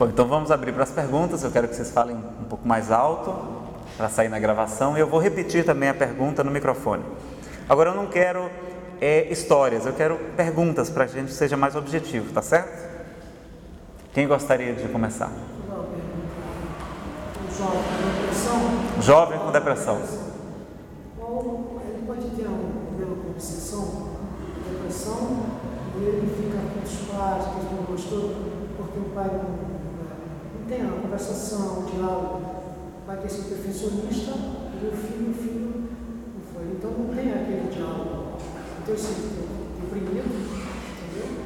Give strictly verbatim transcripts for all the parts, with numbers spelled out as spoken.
Bom, então vamos abrir para as perguntas. Eu quero que vocês falem um pouco mais alto para sair na gravação, e eu vou repetir também a pergunta no microfone. Agora eu não quero é, histórias, eu quero perguntas para que a gente seja mais objetivo, tá certo? Quem gostaria de começar? O jovem com depressão. Jovem com depressão. Ou ele pode ter um problema com obsessão, depressão, e ele fica com os pais, que ele não gostou, porque o pai não, não tem uma conversação, um diálogo. O pai quer ser perfeccionista e o filho, o filho não foi. Então não tem aquele diálogo. Então ele se deprimido, entendeu?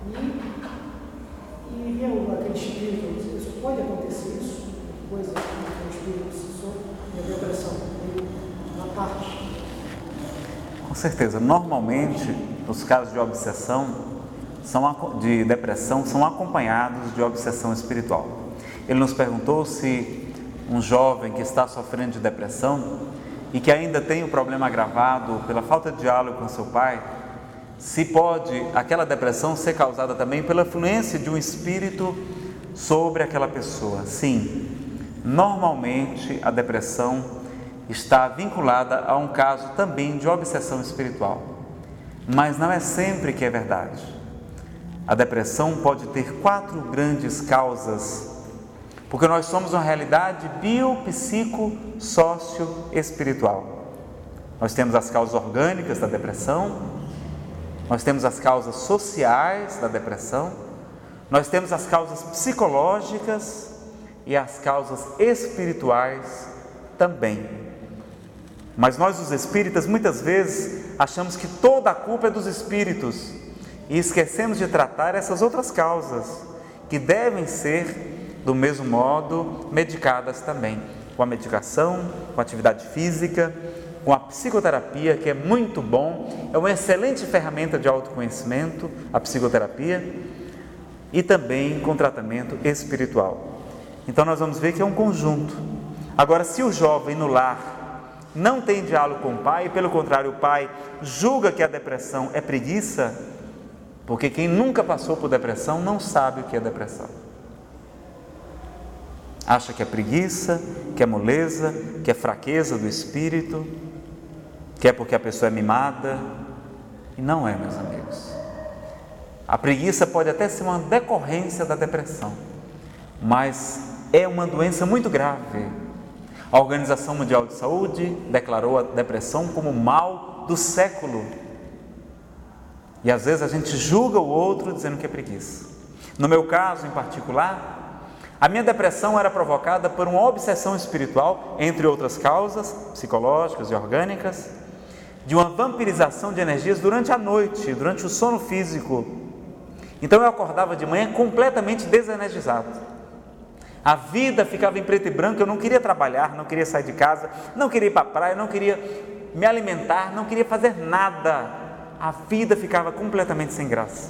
E, e eu, aquele espírito, isso pode acontecer, isso, coisa que o espírito obsessor e a depressão, na parte. Com certeza. Normalmente, os casos de obsessão, são, de depressão, são acompanhados de obsessão espiritual. Ele nos perguntou se um jovem que está sofrendo de depressão e que ainda tem o problema agravado pela falta de diálogo com seu pai, se pode aquela depressão ser causada também pela influência de um espírito sobre aquela pessoa. Sim, normalmente a depressão está vinculada a um caso também de obsessão espiritual, mas não é sempre que é verdade. A depressão pode ter quatro grandes causas, porque nós somos uma realidade bio, psico, sócio, espiritual. Nós temos as causas orgânicas da depressão, nós temos as causas sociais da depressão, nós temos as causas psicológicas e as causas espirituais também. Mas nós, os espíritas, muitas vezes achamos que toda a culpa é dos espíritos e esquecemos de tratar essas outras causas, que devem ser, do mesmo modo, medicadas também, com a medicação, com a atividade física, com a psicoterapia, que é muito bom, é uma excelente ferramenta de autoconhecimento, a psicoterapia, e também com tratamento espiritual. Então nós vamos ver que é um conjunto. Agora, se o jovem no lar não tem diálogo com o pai, e pelo contrário, o pai julga que a depressão é preguiça, porque quem nunca passou por depressão não sabe o que é depressão. Acha que é preguiça, que é moleza, que é fraqueza do espírito, que é porque a pessoa é mimada, e não é, meus amigos. A preguiça pode até ser uma decorrência da depressão, mas é uma doença muito grave. A Organização Mundial de Saúde declarou a depressão como o mal do século. E às vezes a gente julga o outro dizendo que é preguiça. No meu caso em particular, a minha depressão era provocada por uma obsessão espiritual, entre outras causas psicológicas e orgânicas, de uma vampirização de energias durante a noite, durante o sono físico. Então eu acordava de manhã completamente desenergizado. A vida ficava em preto e branco, eu não queria trabalhar, não queria sair de casa, não queria ir para a praia, não queria me alimentar, não queria fazer nada. A vida ficava completamente sem graça.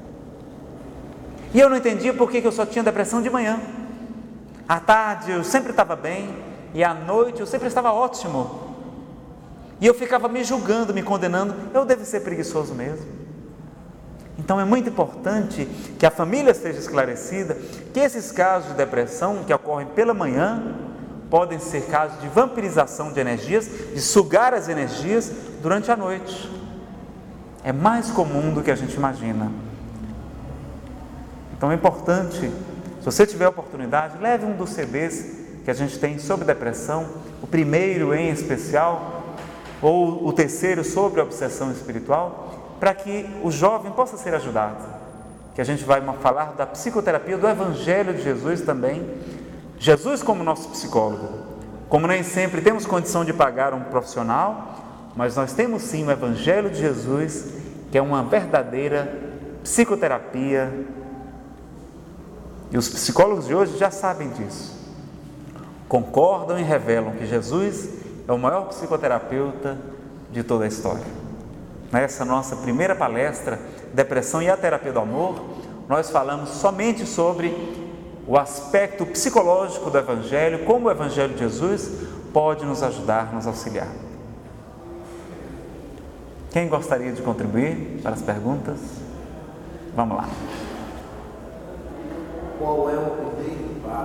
E eu não entendia por que eu só tinha depressão de manhã. À tarde eu sempre estava bem e à noite eu sempre estava ótimo. E eu ficava me julgando, me condenando, eu devo ser preguiçoso mesmo. Então é muito importante que a família esteja esclarecida que esses casos de depressão que ocorrem pela manhã podem ser casos de vampirização de energias, de sugar as energias durante a noite. É mais comum do que a gente imagina. Então é importante, se você tiver a oportunidade, leve um dos C Ds que a gente tem sobre depressão, o primeiro em especial, ou o terceiro sobre obsessão espiritual, para que o jovem possa ser ajudado. Que a gente vai falar da psicoterapia, do Evangelho de Jesus também. Jesus como nosso psicólogo. Como nem sempre temos condição de pagar um profissional, mas nós temos sim o Evangelho de Jesus, que é uma verdadeira psicoterapia. E os psicólogos de hoje já sabem disso. Concordam e revelam que Jesus é o maior psicoterapeuta de toda a história. Nessa nossa primeira palestra, Depressão e a Terapia do Amor, nós falamos somente sobre o aspecto psicológico do Evangelho, como o Evangelho de Jesus pode nos ajudar, nos auxiliar. Quem gostaria de contribuir para as perguntas? Vamos lá. qual é o efeito